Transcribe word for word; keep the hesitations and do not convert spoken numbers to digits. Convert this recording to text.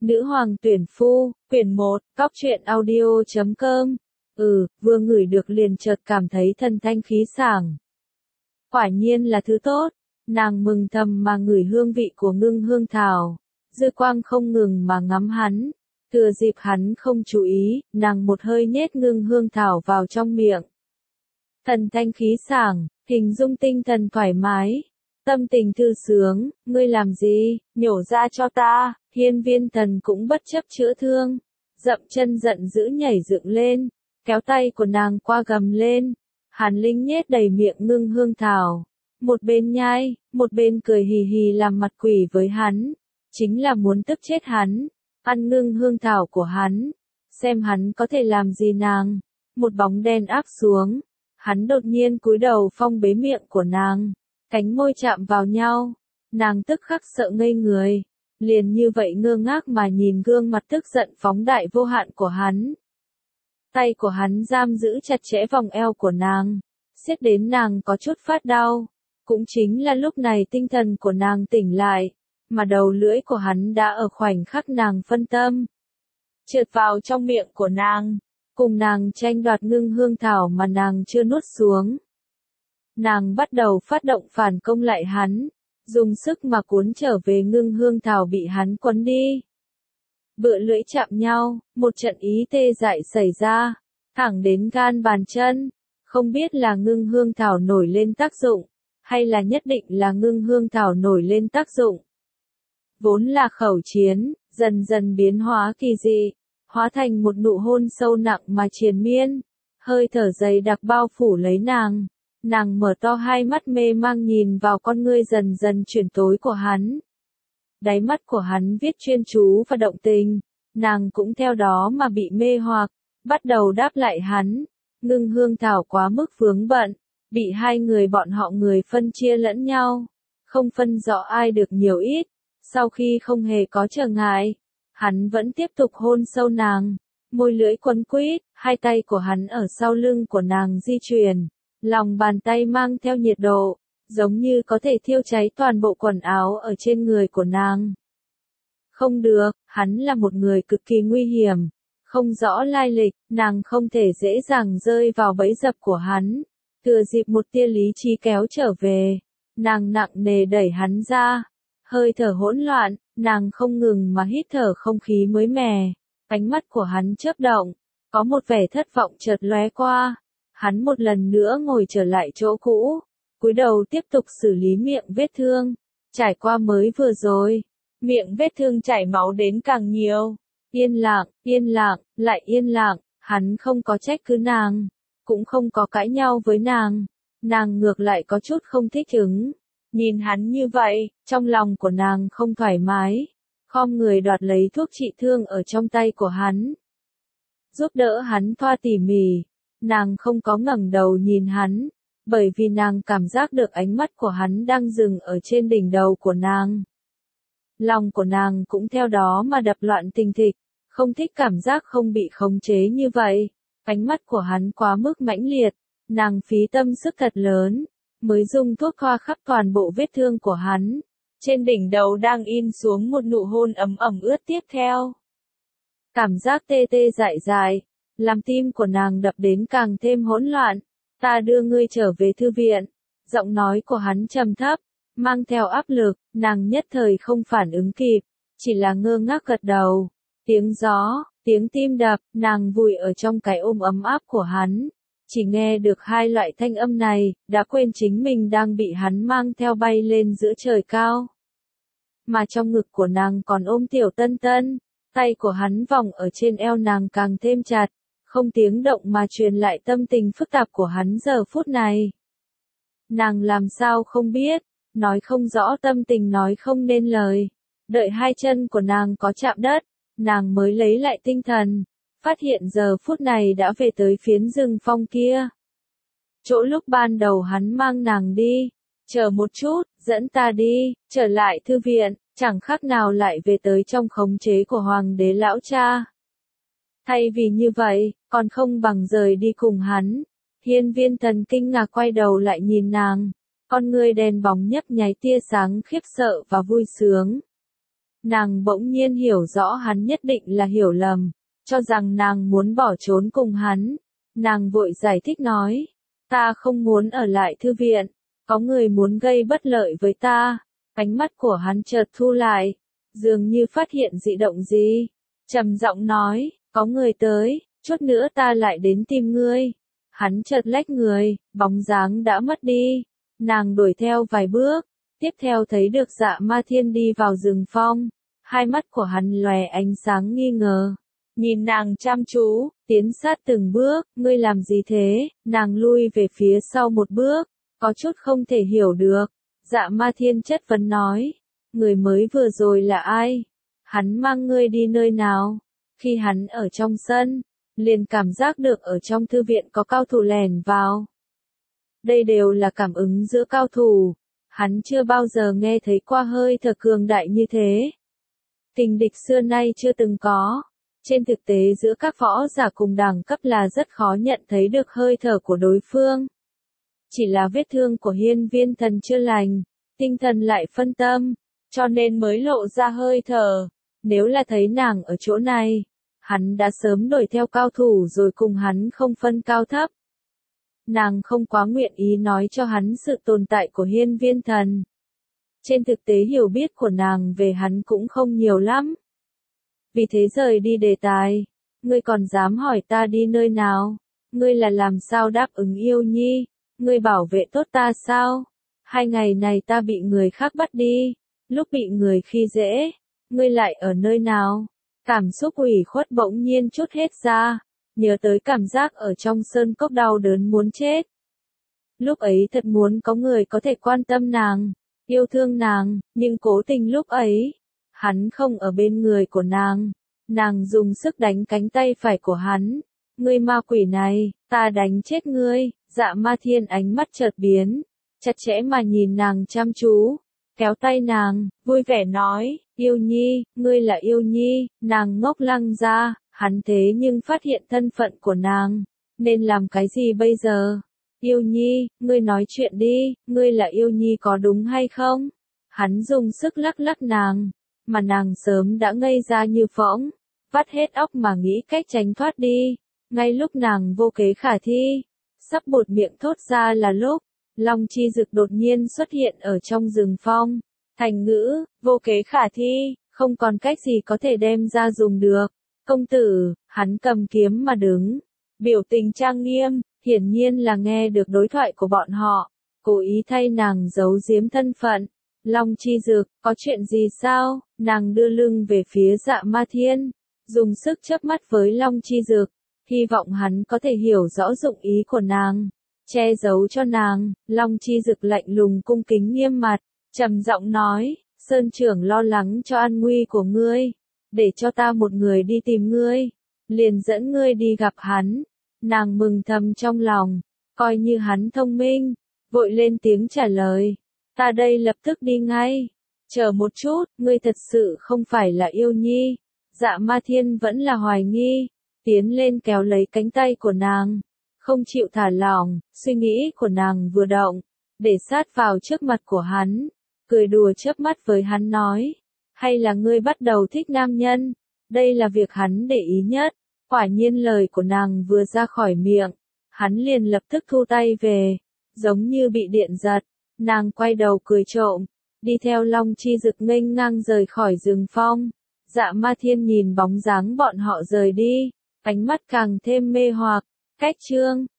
Nữ hoàng tuyển phu, quyển một, cóc truyện audio chấm com. Ừ, vừa ngửi được liền chợt cảm thấy thần thanh khí sảng. Quả nhiên là thứ tốt, nàng mừng thầm mà ngửi hương vị của ngưng hương thảo. Dư quang không ngừng mà ngắm hắn, thừa dịp hắn không chú ý, nàng một hơi nhét ngưng hương thảo vào trong miệng. Thần thanh khí sảng, hình dung tinh thần thoải mái. Tâm tình thư sướng, ngươi làm gì, nhổ ra cho ta, hiên viên thần cũng bất chấp chữa thương. Dậm chân giận dữ nhảy dựng lên, kéo tay của nàng qua gầm lên. Hàn Linh nhét đầy miệng ngưng hương thảo. Một bên nhai, một bên cười hì hì làm mặt quỷ với hắn. Chính là muốn tức chết hắn, ăn ngưng hương thảo của hắn. Xem hắn có thể làm gì nàng. Một bóng đen áp xuống. Hắn đột nhiên cúi đầu phong bế miệng của nàng. Cánh môi chạm vào nhau, nàng tức khắc sợ ngây người, liền như vậy ngơ ngác mà nhìn gương mặt tức giận phóng đại vô hạn của hắn. Tay của hắn giam giữ chặt chẽ vòng eo của nàng, siết đến nàng có chút phát đau. Cũng chính là lúc này tinh thần của nàng tỉnh lại, mà đầu lưỡi của hắn đã ở khoảnh khắc nàng phân tâm. Trượt vào trong miệng của nàng, cùng nàng tranh đoạt ngưng hương thảo mà nàng chưa nuốt xuống. Nàng bắt đầu phát động phản công lại hắn, dùng sức mà cuốn trở về ngưng hương thảo bị hắn quấn đi. Bựa lưỡi chạm nhau, một trận ý tê dại xảy ra, thẳng đến gan bàn chân, không biết là ngưng hương thảo nổi lên tác dụng, hay là nhất định là ngưng hương thảo nổi lên tác dụng. Vốn là khẩu chiến, dần dần biến hóa kỳ dị, hóa thành một nụ hôn sâu nặng mà triền miên, hơi thở dày đặc bao phủ lấy nàng. Nàng mở to hai mắt mê mang nhìn vào con ngươi dần dần chuyển tối của hắn. Đáy mắt của hắn viết chuyên chú và động tình, nàng cũng theo đó mà bị mê hoặc, bắt đầu đáp lại hắn. Ngưng hương thảo quá mức vướng bận, bị hai người bọn họ người phân chia lẫn nhau, không phân rõ ai được nhiều ít. Sau khi không hề có trở ngại, hắn vẫn tiếp tục hôn sâu nàng, môi lưỡi quấn quýt, hai tay của hắn ở sau lưng của nàng di chuyển. Lòng bàn tay mang theo nhiệt độ, giống như có thể thiêu cháy toàn bộ quần áo ở trên người của nàng. Không được, hắn là một người cực kỳ nguy hiểm, không rõ lai lịch, nàng không thể dễ dàng rơi vào bẫy dập của hắn. Thừa dịp một tia lý trí kéo trở về, nàng nặng nề đẩy hắn ra, hơi thở hỗn loạn, nàng không ngừng mà hít thở không khí mới mẻ. Ánh mắt của hắn chớp động, có một vẻ thất vọng chợt lóe qua. Hắn một lần nữa ngồi trở lại chỗ cũ, cúi đầu tiếp tục xử lý miệng vết thương, trải qua mới vừa rồi, miệng vết thương chảy máu đến càng nhiều. Yên lặng, yên lặng, lại yên lặng, hắn không có trách cứ nàng, cũng không có cãi nhau với nàng, nàng ngược lại có chút không thích ứng. Nhìn hắn như vậy, trong lòng của nàng không thoải mái, khom người đoạt lấy thuốc trị thương ở trong tay của hắn. Giúp đỡ hắn thoa tỉ mỉ. Nàng không có ngẩng đầu nhìn hắn, bởi vì nàng cảm giác được ánh mắt của hắn đang dừng ở trên đỉnh đầu của nàng. Lòng của nàng cũng theo đó mà đập loạn thình thịch, không thích cảm giác không bị khống chế như vậy. Ánh mắt của hắn quá mức mãnh liệt, nàng phí tâm sức thật lớn, mới dùng thuốc thoa khắp toàn bộ vết thương của hắn. Trên đỉnh đầu đang in xuống một nụ hôn ấm ẩm ướt tiếp theo. Cảm giác tê tê dại dại. Làm tim của nàng đập đến càng thêm hỗn loạn. Ta đưa ngươi trở về thư viện. Giọng nói của hắn trầm thấp, mang theo áp lực, nàng nhất thời không phản ứng kịp, chỉ là ngơ ngác gật đầu. Tiếng gió, tiếng tim đập, nàng vùi ở trong cái ôm ấm áp của hắn. Chỉ nghe được hai loại thanh âm này, đã quên chính mình đang bị hắn mang theo bay lên giữa trời cao. Mà trong ngực của nàng còn ôm tiểu Tân Tân, tay của hắn vòng ở trên eo nàng càng thêm chặt. Không tiếng động mà truyền lại tâm tình phức tạp của hắn giờ phút này. Nàng làm sao không biết, nói không rõ tâm tình nói không nên lời. Đợi hai chân của nàng có chạm đất, nàng mới lấy lại tinh thần, phát hiện giờ phút này đã về tới phiến rừng phong kia. Chỗ lúc ban đầu hắn mang nàng đi, chờ một chút, dẫn ta đi, trở lại thư viện, chẳng khác nào lại về tới trong khống chế của hoàng đế lão cha. Thay vì như vậy, còn không bằng rời đi cùng hắn. Hiên viên thần kinh ngạc quay đầu lại nhìn nàng, con ngươi đèn bóng nhấp nháy tia sáng khiếp sợ và vui sướng. Nàng bỗng nhiên hiểu rõ hắn nhất định là hiểu lầm, cho rằng nàng muốn bỏ trốn cùng hắn. Nàng vội giải thích nói, ta không muốn ở lại thư viện, có người muốn gây bất lợi với ta. Ánh mắt của hắn chợt thu lại, dường như phát hiện dị động gì, trầm giọng nói, có người tới, chút nữa ta lại đến tìm ngươi. Hắn chợt lách người, bóng dáng đã mất đi, nàng đuổi theo vài bước, tiếp theo thấy được Dạ Ma Thiên đi vào rừng phong, hai mắt của hắn lóe ánh sáng nghi ngờ, nhìn nàng chăm chú, tiến sát từng bước, ngươi làm gì thế? Nàng lui về phía sau một bước, có chút không thể hiểu được. Dạ Ma Thiên chất vấn nói, người mới vừa rồi là ai? Hắn mang ngươi đi nơi nào? Khi hắn ở trong sân, liền cảm giác được ở trong thư viện có cao thủ lẻn vào. Đây đều là cảm ứng giữa cao thủ, hắn chưa bao giờ nghe thấy qua hơi thở cường đại như thế. Tình địch xưa nay chưa từng có. Trên thực tế giữa các võ giả cùng đẳng cấp là rất khó nhận thấy được hơi thở của đối phương. Chỉ là vết thương của Hiên Viên Thần chưa lành, tinh thần lại phân tâm, cho nên mới lộ ra hơi thở. Nếu là thấy nàng ở chỗ này, hắn đã sớm đuổi theo cao thủ rồi cùng hắn không phân cao thấp. Nàng không quá nguyện ý nói cho hắn sự tồn tại của Hiên Viên Thần. Trên thực tế hiểu biết của nàng về hắn cũng không nhiều lắm. Vì thế rời đi đề tài, ngươi còn dám hỏi ta đi nơi nào? Ngươi là làm sao đáp ứng Yêu Nhi? Ngươi bảo vệ tốt ta sao? Hai ngày này ta bị người khác bắt đi, lúc bị người khi dễ, ngươi lại ở nơi nào? Cảm xúc ủy khuất bỗng nhiên trút hết ra, nhớ tới cảm giác ở trong sơn cốc đau đớn muốn chết. Lúc ấy thật muốn có người có thể quan tâm nàng, yêu thương nàng, nhưng cố tình lúc ấy, hắn không ở bên người của nàng. Nàng dùng sức đánh cánh tay phải của hắn. Ngươi ma quỷ này, ta đánh chết ngươi. Dạ Ma Thiên ánh mắt chợt biến, chặt chẽ mà nhìn nàng chăm chú, kéo tay nàng, vui vẻ nói, Yêu Nhi, ngươi là Yêu Nhi. Nàng ngốc lăng ra, hắn thế nhưng phát hiện thân phận của nàng, nên làm cái gì bây giờ? Yêu Nhi, ngươi nói chuyện đi, ngươi là Yêu Nhi có đúng hay không? Hắn dùng sức lắc lắc nàng, mà nàng sớm đã ngây ra như phỗng, vắt hết óc mà nghĩ cách tránh thoát đi. Ngay lúc nàng vô kế khả thi, sắp buột miệng thốt ra là lúc, Long Chi Dực đột nhiên xuất hiện ở trong rừng phong. Thành ngữ, vô kế khả thi, không còn cách gì có thể đem ra dùng được. Công tử, hắn cầm kiếm mà đứng, biểu tình trang nghiêm, hiển nhiên là nghe được đối thoại của bọn họ, cố ý thay nàng giấu giếm thân phận. Long Chi Dực, có chuyện gì sao? Nàng đưa lưng về phía Dạ Ma Thiên, dùng sức chớp mắt với Long Chi Dực, hy vọng hắn có thể hiểu rõ dụng ý của nàng, che giấu cho nàng. Long Chi Dực lạnh lùng cung kính nghiêm mặt, trầm giọng nói, Sơn trưởng lo lắng cho an nguy của ngươi, để cho ta một người đi tìm ngươi, liền dẫn ngươi đi gặp hắn. Nàng mừng thầm trong lòng, coi như hắn thông minh, vội lên tiếng trả lời, ta đây lập tức đi ngay. Chờ một chút, ngươi thật sự không phải là Yêu Nhi? Dạ Ma Thiên vẫn là hoài nghi, tiến lên kéo lấy cánh tay của nàng, không chịu thả lỏng. Suy nghĩ của nàng vừa động, để sát vào trước mặt của hắn, cười đùa chớp mắt với hắn nói, hay là ngươi bắt đầu thích nam nhân? Đây là việc hắn để ý nhất. Quả nhiên lời của nàng vừa ra khỏi miệng, hắn liền lập tức thu tay về, giống như bị điện giật. Nàng quay đầu cười trộm, đi theo Long Chi Dực nghênh ngang rời khỏi rừng phong. Dạ Ma Thiên nhìn bóng dáng bọn họ rời đi, ánh mắt càng thêm mê hoặc. Cách chương